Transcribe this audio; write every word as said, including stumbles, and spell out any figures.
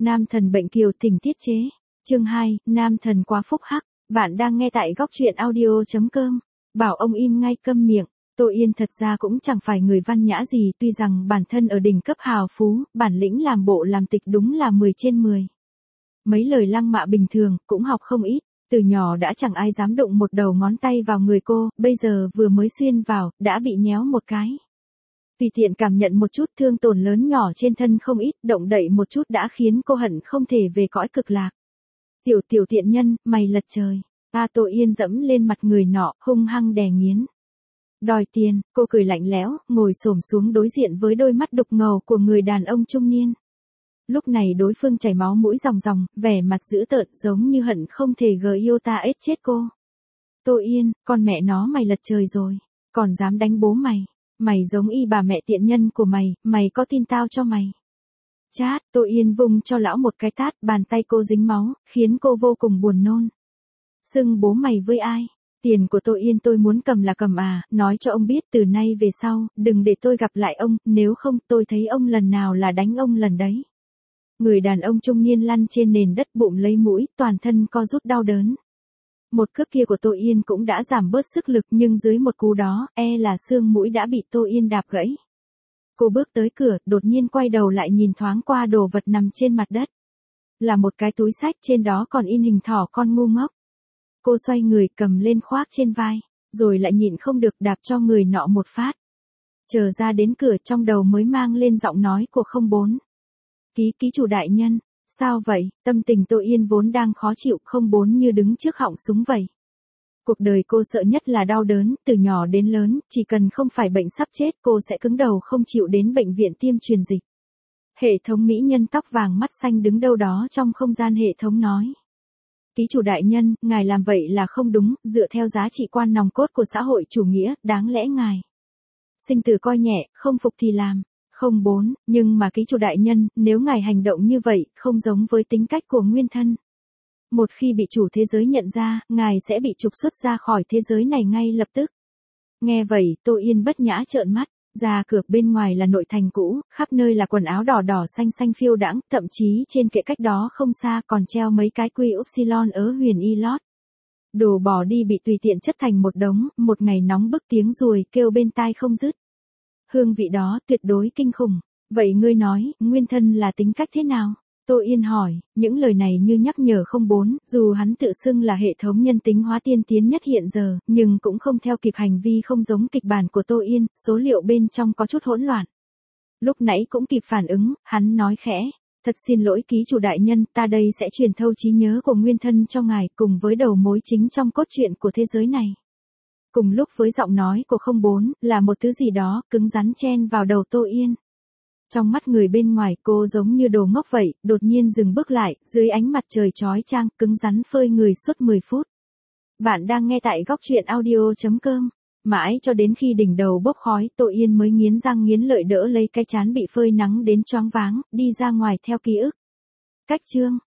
Nam thần bệnh kiều tình tiết chế. Chương hai, Nam thần quá phúc hắc. Bạn đang nghe tại góc truyện audio chấm com. Bảo ông im ngay câm miệng. Tô Yên thật ra cũng chẳng phải người văn nhã gì, tuy rằng bản thân ở đỉnh cấp hào phú, bản lĩnh làm bộ làm tịch đúng là mười trên mười. Mấy lời lăng mạ bình thường, cũng học không ít, từ nhỏ đã chẳng ai dám đụng một đầu ngón tay vào người cô, bây giờ vừa mới xuyên vào, đã bị nhéo một cái. Tùy tiện cảm nhận một chút thương tổn lớn nhỏ trên thân không ít, động đậy một chút đã khiến cô hận không thể về cõi cực lạc. Tiểu tiểu tiện nhân, mày lật trời. A Tô Yên dẫm lên mặt người nọ, hung hăng đè nghiến. Đòi tiền, cô cười lạnh lẽo, ngồi xổm xuống đối diện với đôi mắt đục ngầu của người đàn ông trung niên. Lúc này đối phương chảy máu mũi ròng ròng, vẻ mặt dữ tợn giống như hận không thể gờ yêu ta ết chết cô. Tô Yên, con mẹ nó mày lật trời rồi, còn dám đánh bố mày. Mày giống y bà mẹ tiện nhân của mày, mày có tin tao cho mày. Chát, Tô Yên vung cho lão một cái tát, bàn tay cô dính máu, khiến cô vô cùng buồn nôn. Xưng bố mày với ai? Tiền của Tô Yên tôi muốn cầm là cầm à, nói cho ông biết từ nay về sau, đừng để tôi gặp lại ông, nếu không tôi thấy ông lần nào là đánh ông lần đấy. Người đàn ông trung niên lăn trên nền đất bụng lấy mũi, toàn thân co rút đau đớn. Một cước kia của Tô Yên cũng đã giảm bớt sức lực nhưng dưới một cú đó, e là xương mũi đã bị Tô Yên đạp gãy. Cô bước tới cửa, đột nhiên quay đầu lại nhìn thoáng qua đồ vật nằm trên mặt đất. Là một cái túi xách trên đó còn in hình thỏ con ngu ngốc. Cô xoay người cầm lên khoác trên vai, rồi lại nhịn không được đạp cho người nọ một phát. Chờ ra đến cửa trong đầu mới mang lên giọng nói của không bốn. Ký ký chủ đại nhân. Sao vậy, tâm tình Tô Yên vốn đang khó chịu không bốn như đứng trước họng súng vậy. Cuộc đời cô sợ nhất là đau đớn, từ nhỏ đến lớn, chỉ cần không phải bệnh sắp chết cô sẽ cứng đầu không chịu đến bệnh viện tiêm truyền dịch. Hệ thống mỹ nhân tóc vàng mắt xanh đứng đâu đó trong không gian hệ thống nói. Ký chủ đại nhân, ngài làm vậy là không đúng, dựa theo giá trị quan nòng cốt của xã hội chủ nghĩa, đáng lẽ ngài sinh tử coi nhẹ, không phục thì làm. Không bốn, nhưng mà ký chủ đại nhân, nếu ngài hành động như vậy, không giống với tính cách của nguyên thân. Một khi bị chủ thế giới nhận ra, ngài sẽ bị trục xuất ra khỏi thế giới này ngay lập tức. Nghe vậy, Tô Yên bất nhã trợn mắt, ra cửa bên ngoài là nội thành cũ, khắp nơi là quần áo đỏ đỏ xanh xanh phiêu đãng, thậm chí trên kệ cách đó không xa còn treo mấy cái quy upsilon ớ huyền y lót. Đồ bỏ đi bị tùy tiện chất thành một đống, một ngày nóng bức tiếng ruồi kêu bên tai không dứt. Hương vị đó tuyệt đối kinh khủng. Vậy ngươi nói, nguyên thân là tính cách thế nào? Tô Yên hỏi, những lời này như nhắc nhở không bốn, dù hắn tự xưng là hệ thống nhân tính hóa tiên tiến nhất hiện giờ, nhưng cũng không theo kịp hành vi không giống kịch bản của Tô Yên, số liệu bên trong có chút hỗn loạn. Lúc nãy cũng kịp phản ứng, hắn nói khẽ, thật xin lỗi ký chủ đại nhân, ta đây sẽ truyền thâu trí nhớ của nguyên thân cho ngài cùng với đầu mối chính trong cốt truyện của thế giới này. Cùng lúc với giọng nói của không bốn, là một thứ gì đó, cứng rắn chen vào đầu Tô Yên. Trong mắt người bên ngoài cô giống như đồ ngốc vậy, đột nhiên dừng bước lại, dưới ánh mặt trời chói chang, cứng rắn phơi người suốt mười phút. Bạn đang nghe tại góc truyện audio chấm com. Mãi cho đến khi đỉnh đầu bốc khói, Tô Yên mới nghiến răng nghiến lợi đỡ lấy cái trán bị phơi nắng đến choáng váng, đi ra ngoài theo ký ức. Cách chương.